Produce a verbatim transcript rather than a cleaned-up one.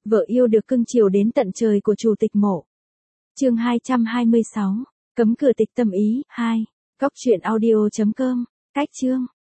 Vợ yêu được cưng chiều đến tận trời của chủ tịch mộ. Chương hai trăm hai mươi sáu, cấm cửa tịch tâm ý, hai. Cóc truyện audio chấm com, cách chương.